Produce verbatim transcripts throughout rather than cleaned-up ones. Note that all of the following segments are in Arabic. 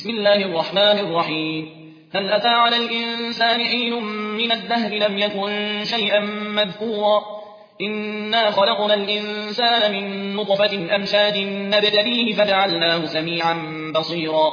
بسم الله الرحمن الرحيم هل أتى على الإنسان حين من الدهر لم يكن شيئا مذكورا إنا خلقنا الإنسان من نطفة أمشاج نبتليه فجعلناه سميعا بصيرا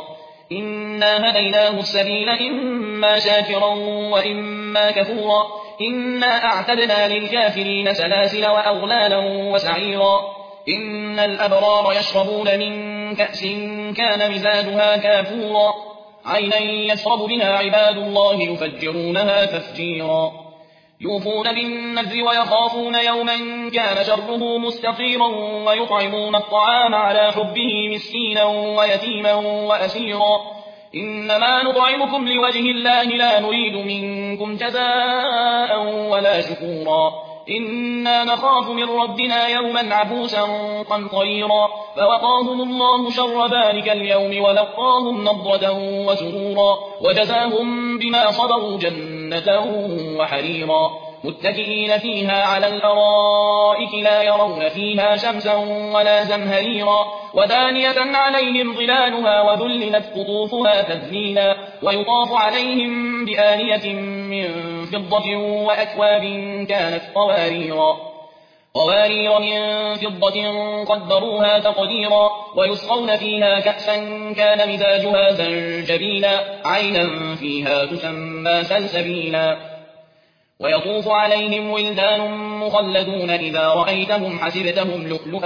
إنا هديناه السبيل إما شاكرا وإما كفورا إنا أعتدنا للكافرين سلاسل وأغلالا وسعيرا إن الأبرار يشربون من كأس كان مزاجها كافورا عينا يشرب بها عباد الله يفجرونها تفجيرا يوفون بالنذر ويخافون يوما كان شره مستطيرا ويطعمون الطعام على حبه مسكينا ويتيما وأسيرا إنما نطعمكم لوجه الله لا نريد منكم جزاء ولا شكورا إنا نخاف من ربنا يوما عبوسا قمطريرا فوقاهم الله شر ذلك اليوم ولقاهم نضرة وسرورا وجزاهم بما صبروا جنة وحريرا متكئين فيها على الأرائك لا يرون فيها شمسا ولا زمهريرا ودانية عليهم ظلالها وذللت قطوفها تذليلا ويطاف عليهم بآنية من فضة وأكواب كانت قواريرا قوارير من فضة قدروها تقديرا ويسقون فيها كأسا كان مزاجها زنجبيلا عينا فيها تسمى سلسبيلا ويطوف عليهم ولدان مخلدون إذا رأيتهم حسبتهم لؤلؤا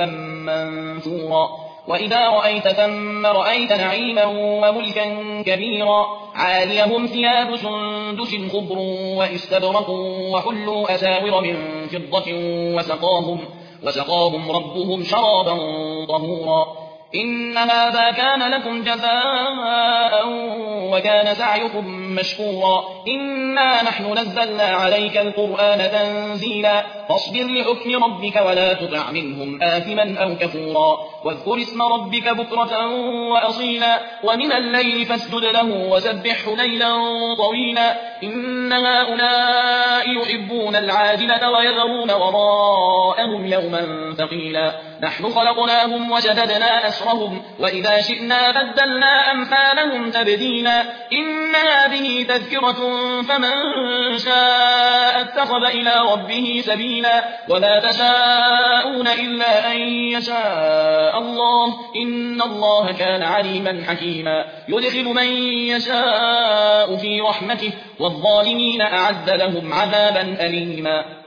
منثورا وإذا رأيت ثم رأيت نعيما وملكا كبيرا عاليهم ثياب سندس خضر واستبرق وحلوا أساور من فضة وسقاهم, وسقاهم ربهم شرابا طهورا إن هذا كان لكم جزاء وكان سعيكم مشكورا إنا نحن نزلنا عليك القرآن تنزيلا فاصبر لحكم ربك ولا تطع منهم آثما أو كفورا واذكر اسم ربك بكرة وأصيلا ومن الليل فاسجد له وسبحه ليلا طويلا إن هؤلاء يحبون العاجلة ويذرون وراءهم يوما ثقيلا نحن خلقناهم وشددنا أسرهم وإذا شئنا بدلنا أمثالهم تبديلا إن هذه تذكرة فمن شاء اتخذ إلى ربه سبيلا ولا تشاءون إلا أن يشاء الله إن الله كان عليما حكيما يدخل من يشاء في رحمته والظالمين أعد لهم عذابا أليما